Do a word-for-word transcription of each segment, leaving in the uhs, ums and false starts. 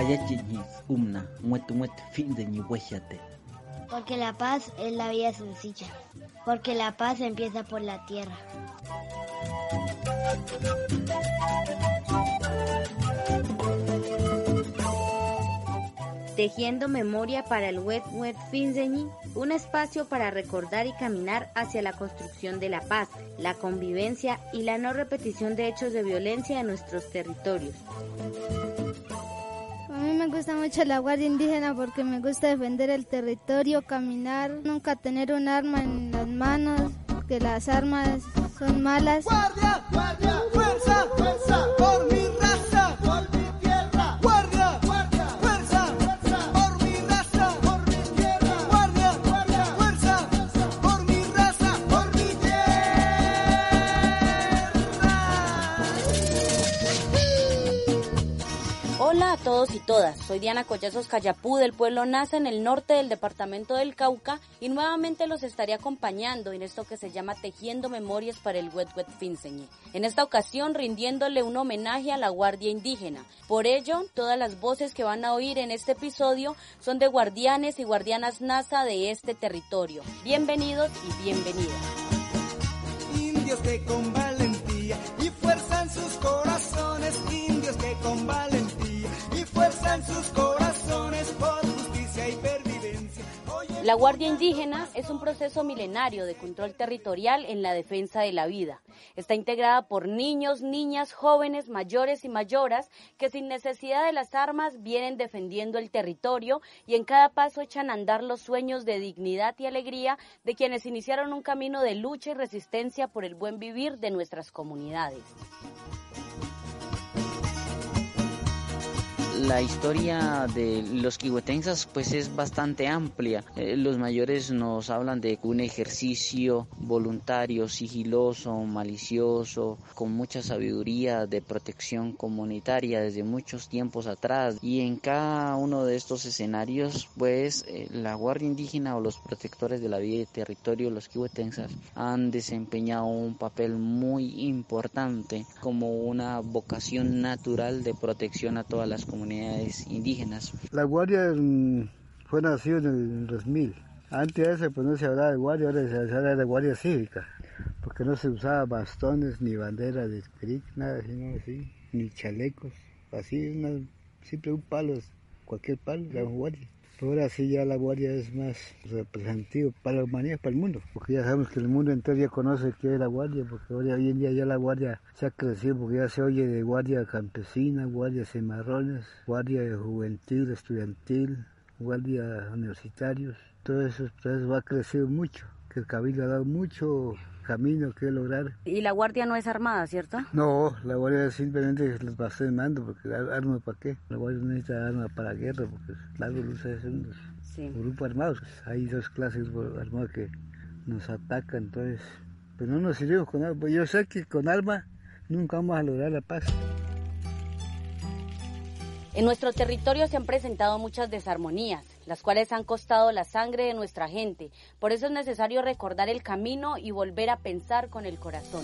Porque la paz es la vida sencilla. Porque la paz empieza por la tierra. Tejiendo memoria para el Wet Wet Finzeñi, un espacio para recordar y caminar hacia la construcción de la paz, la convivencia y la no repetición de hechos de violencia en nuestros territorios. A mí me gusta mucho la Guardia Indígena porque me gusta defender el territorio, caminar, nunca tener un arma en las manos, porque las armas son malas. Guardia, guardia, fuerza, fuerza, por mi raza, por mi tierra. Guardia, guardia, fuerza, fuerza, por mi raza, por mi tierra. Guardia, guardia, fuerza, por mi raza, por mi tierra. Hola a todos y todas, soy Diana Collazos Cayapú del pueblo Nasa en el norte del departamento del Cauca y nuevamente los estaré acompañando en esto que se llama Tejiendo Memorias para el Wet Wet Finzeñi. En esta ocasión rindiéndole un homenaje a la Guardia Indígena. Por ello, todas las voces que van a oír en este episodio son de guardianes y guardianas Nasa de este territorio. Bienvenidos y bienvenidas. Indios que con valentía y fuerza en sus corazones, indios que con valentía y fuerza en sus corazones por justicia y pervivencia. Oye, la Guardia Indígena es un proceso milenario de control territorial en la defensa de la vida. Está integrada por niños, niñas, jóvenes, mayores y mayoras que sin necesidad de las armas vienen defendiendo el territorio y en cada paso echan a andar los sueños de dignidad y alegría de quienes iniciaron un camino de lucha y resistencia por el buen vivir de nuestras comunidades. La historia de los quihuetensas pues es bastante amplia. Eh, los mayores nos hablan de un ejercicio voluntario, sigiloso, malicioso, con mucha sabiduría de protección comunitaria desde muchos tiempos atrás. Y en cada uno de estos escenarios pues eh, la Guardia Indígena o los protectores de la vida y territorio, los quihuetensas, han desempeñado un papel muy importante como una vocación natural de protección a todas las comunidades indígenas. La Guardia fue nacida en el dos mil. Antes de eso pues no se hablaba de Guardia, ahora se habla de Guardia Cívica, porque no se usaba bastones ni banderas de peric, nada sino así, ni chalecos, así, una, siempre un palo, cualquier palo, la Guardia. Pero ahora sí ya la Guardia es más representativa para la humanidad, para el mundo, porque ya sabemos que el mundo entero ya conoce qué es la Guardia, porque hoy en día ya la Guardia se ha crecido, porque ya se oye de Guardia Campesina, Guardia Cimarrones, Guardia de Juventud, Estudiantil, Guardia Universitarios, todo eso, todo eso va a crecer mucho, que el Cabildo ha dado mucho camino que lograr. Y la Guardia no es armada, ¿cierto? No, la Guardia simplemente les pasó de mando, porque armas para qué. La Guardia no necesita armas para la guerra, porque la lucha es un sí. grupo armado. Hay dos clases armadas que nos atacan, entonces, pues no nos sirvemos con armas. Yo sé que con armas nunca vamos a lograr la paz. En nuestro territorio se han presentado muchas desarmonías, las cuales han costado la sangre de nuestra gente. Por eso es necesario recordar el camino y volver a pensar con el corazón.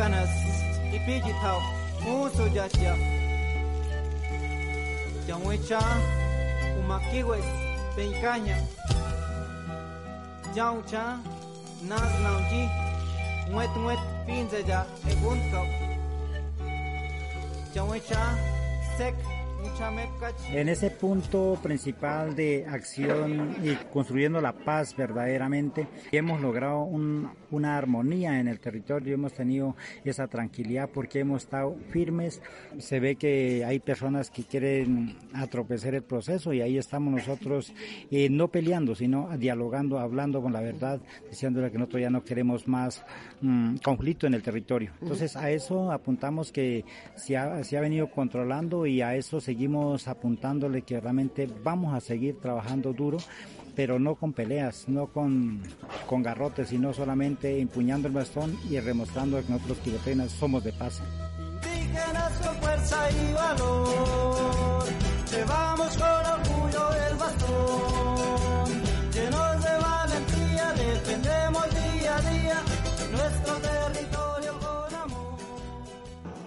En ese punto principal de acción y construyendo la paz verdaderamente, hemos logrado un, una armonía en el territorio, hemos tenido esa tranquilidad porque hemos estado firmes. Se ve que hay personas que quieren atropecer el proceso y ahí estamos nosotros eh, no peleando, sino dialogando, hablando con la verdad, diciéndole que nosotros ya no queremos más mmm, conflicto en el territorio. Entonces a eso apuntamos que se ha, se ha venido controlando y a eso se seguimos apuntándole que realmente vamos a seguir trabajando duro, pero no con peleas, no con, con garrotes, sino solamente empuñando el bastón y demostrando que nosotros quihuetenas somos de paz. Indígenas con fuerza y valor, llevamos con orgullo el bastón, llenos de valentía, defendemos día a día nuestro territorio con amor.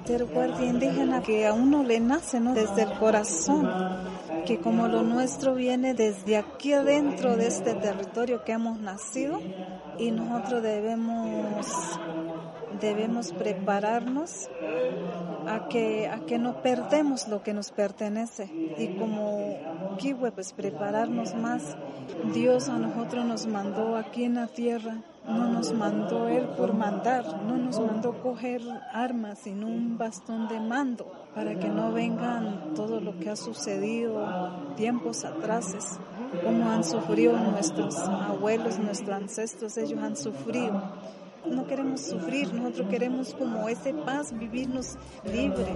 Ser guardia indígena que a uno le nace, ¿no? Desde el corazón, que como lo nuestro viene desde aquí adentro de este territorio que hemos nacido, y nosotros debemos debemos prepararnos a que a que no perdemos lo que nos pertenece, y como Quihue, pues prepararnos más. Dios a nosotros nos mandó aquí en la tierra, no nos mandó Él por mandar, no nos mandó coger armas, sino un bastón de mando, para que no vengan todo lo que ha sucedido tiempos atrás, como han sufrido nuestros abuelos, nuestros ancestros, ellos han sufrido. No queremos sufrir, nosotros queremos como ese paz, vivirnos libre.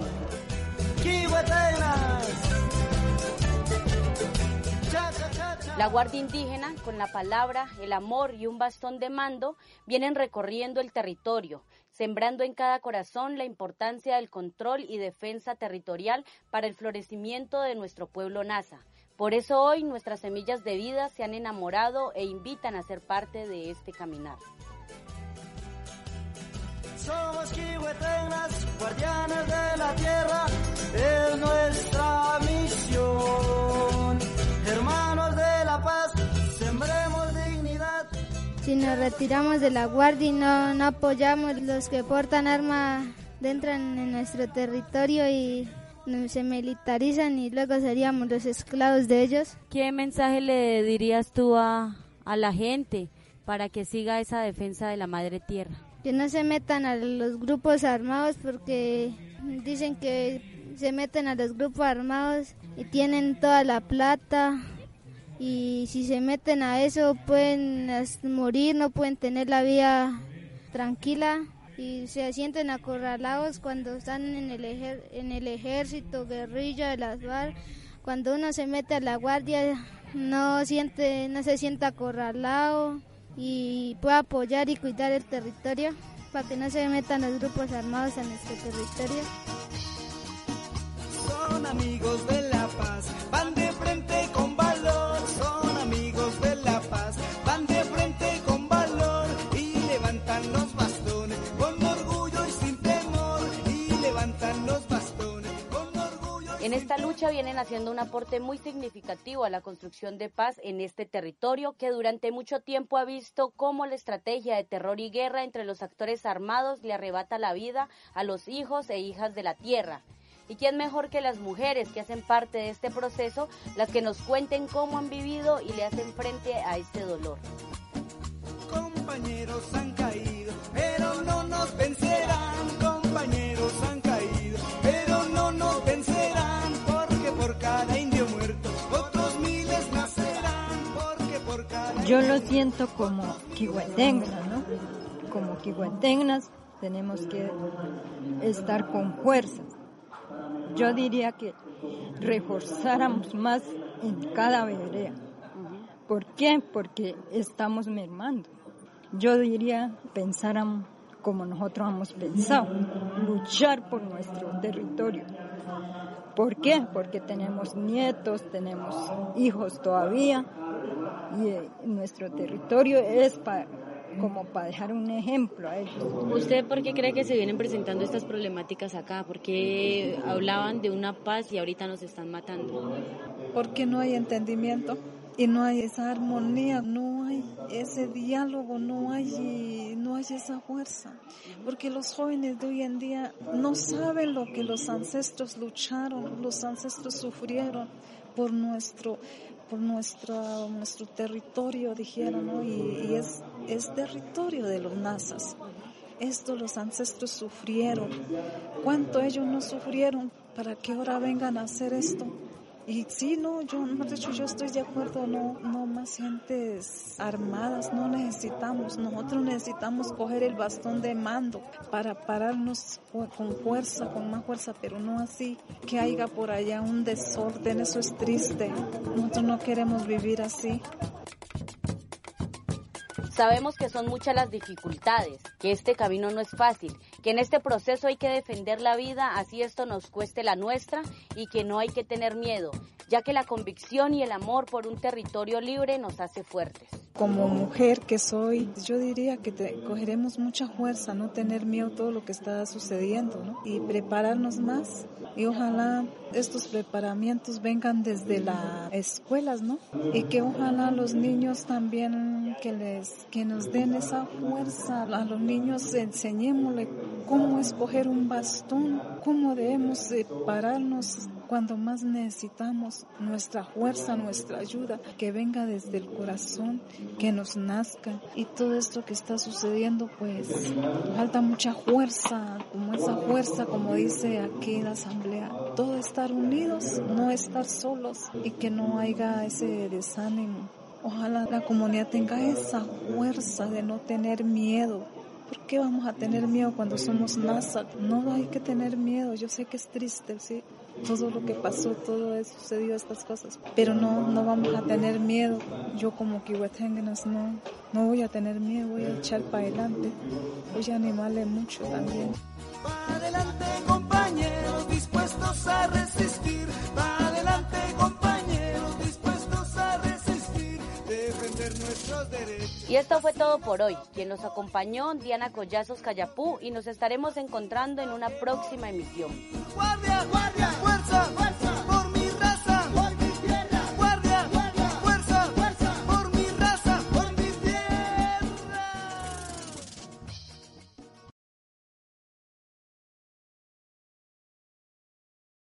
La Guardia Indígena, con la palabra, el amor y un bastón de mando, vienen recorriendo el territorio, sembrando en cada corazón la importancia del control y defensa territorial para el florecimiento de nuestro pueblo Nasa. Por eso hoy nuestras semillas de vida se han enamorado e invitan a ser parte de este caminar. Somos quihuetengas, guardianes de la tierra, es nuestra misión. Hermanos de la paz, sembremos dignidad. Si nos retiramos de la guardia y no, no apoyamos los que portan arma dentro en nuestro territorio y se militarizan, y luego seríamos los esclavos de ellos. ¿Qué mensaje le dirías tú a, a la gente para que siga esa defensa de la madre tierra? Que no se metan a los grupos armados, porque dicen que se meten a los grupos armados y tienen toda la plata, y si se meten a eso pueden morir, no pueden tener la vida tranquila, y se sienten acorralados cuando están en el, ejer- en el ejército, guerrilla de las FARC. Cuando uno se mete a la guardia no siente, no se siente acorralado y puede apoyar y cuidar el territorio para que no se metan los grupos armados a nuestro territorio. Son amigos de la paz, van de frente con valor. Son amigos de la paz, van de frente con valor y levantan los bastones con orgullo y sin temor, y levantan los bastones con orgullo. En esta lucha vienen haciendo un aporte muy significativo a la construcción de paz en este territorio que durante mucho tiempo ha visto cómo la estrategia de terror y guerra entre los actores armados le arrebata la vida a los hijos e hijas de la tierra. ¿Y quién mejor que las mujeres que hacen parte de este proceso, las que nos cuenten cómo han vivido y le hacen frente a este dolor? Compañeros han caído, pero no nos vencerán. Compañeros han caído, pero no nos vencerán. Porque por cada indio muerto, otros miles nacerán. Porque por cada... Yo lo siento como quihuetengas, ¿no? Como quihuetengas tenemos que estar con fuerza. Yo diría que reforzáramos más en cada vereda. ¿Por qué? Porque estamos mermando. Yo diría, pensáramos como nosotros hemos pensado, luchar por nuestro territorio. ¿Por qué? Porque tenemos nietos, tenemos hijos todavía, y eh, nuestro territorio es para... como para dejar un ejemplo a ellos. ¿Usted por qué cree que se vienen presentando estas problemáticas acá? ¿Por qué hablaban de una paz y ahorita nos están matando? Porque no hay entendimiento y no hay esa armonía, no hay ese diálogo, no hay, no hay esa fuerza. Porque los jóvenes de hoy en día no saben lo que los ancestros lucharon, los ancestros sufrieron por nuestro por nuestro nuestro territorio, dijeron, ¿no? Y, y es es territorio de los Nasas. Esto los ancestros sufrieron. ¿Cuánto ellos no sufrieron para que ahora vengan a hacer esto? Y sí, no, yo, no, de hecho, yo estoy de acuerdo, no, no más gentes armadas, no necesitamos. Nosotros necesitamos coger el bastón de mando para pararnos con fuerza, con más fuerza, pero no así que haya por allá un desorden, eso es triste. Nosotros no queremos vivir así. Sabemos que son muchas las dificultades, que este camino no es fácil, que en este proceso hay que defender la vida, así esto nos cueste la nuestra, y que no hay que tener miedo, ya que la convicción y el amor por un territorio libre nos hace fuertes. Como mujer que soy, yo diría que te, cogeremos mucha fuerza, no tener miedo a todo lo que está sucediendo, ¿no? Y prepararnos más. Y ojalá estos preparamientos vengan desde las escuelas, ¿no? Y que ojalá los niños también, que les que nos den esa fuerza. A los niños enseñémosle cómo escoger un bastón, cómo debemos separarnos cuando más necesitamos nuestra fuerza, nuestra ayuda, que venga desde el corazón, que nos nazca. Y todo esto que está sucediendo, pues falta mucha fuerza, como esa fuerza, como dice aquí la asamblea, todo estar unidos, no estar solos, y que no haya ese desánimo. Ojalá la comunidad tenga esa fuerza de no tener miedo. ¿Por qué vamos a tener miedo cuando somos Nasa? No hay que tener miedo. Yo sé que es triste, sí, todo lo que pasó, todo eso sucedió, estas cosas, pero no, no vamos a tener miedo. Yo como Kihuetenguenas no, no voy a tener miedo, voy a echar para adelante, voy a animarle mucho también. Pa' adelante, compañeros, dispuestos a resistir. Pa' adelante, compañeros, dispuestos a resistir, defender nuestros derechos. Y esto fue todo por hoy. Quien nos acompañó, Diana Collazos Cayapú, y nos estaremos encontrando en una próxima emisión. Guardia, guardia, fuerza, fuerza.